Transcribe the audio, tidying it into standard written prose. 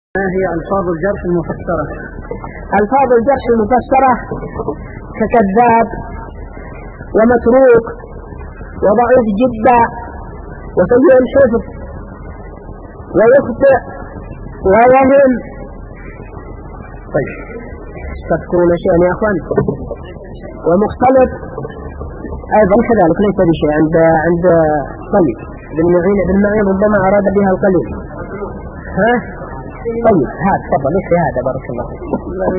ما هي ألفاظ الجرح المفسرة؟ ألفاظ الجرح المفسرة ككذاب ومتروك وضعيف جدا وسيء الحفظ ويخطئ ويهم. طيب تذكرون شيئا يا أخوان؟ ومختلط أيضا كذلك ليس بشيء عند طيب ابن معين ربما أراد بها القليل. طيب هذا تفضل هذا بارك الله.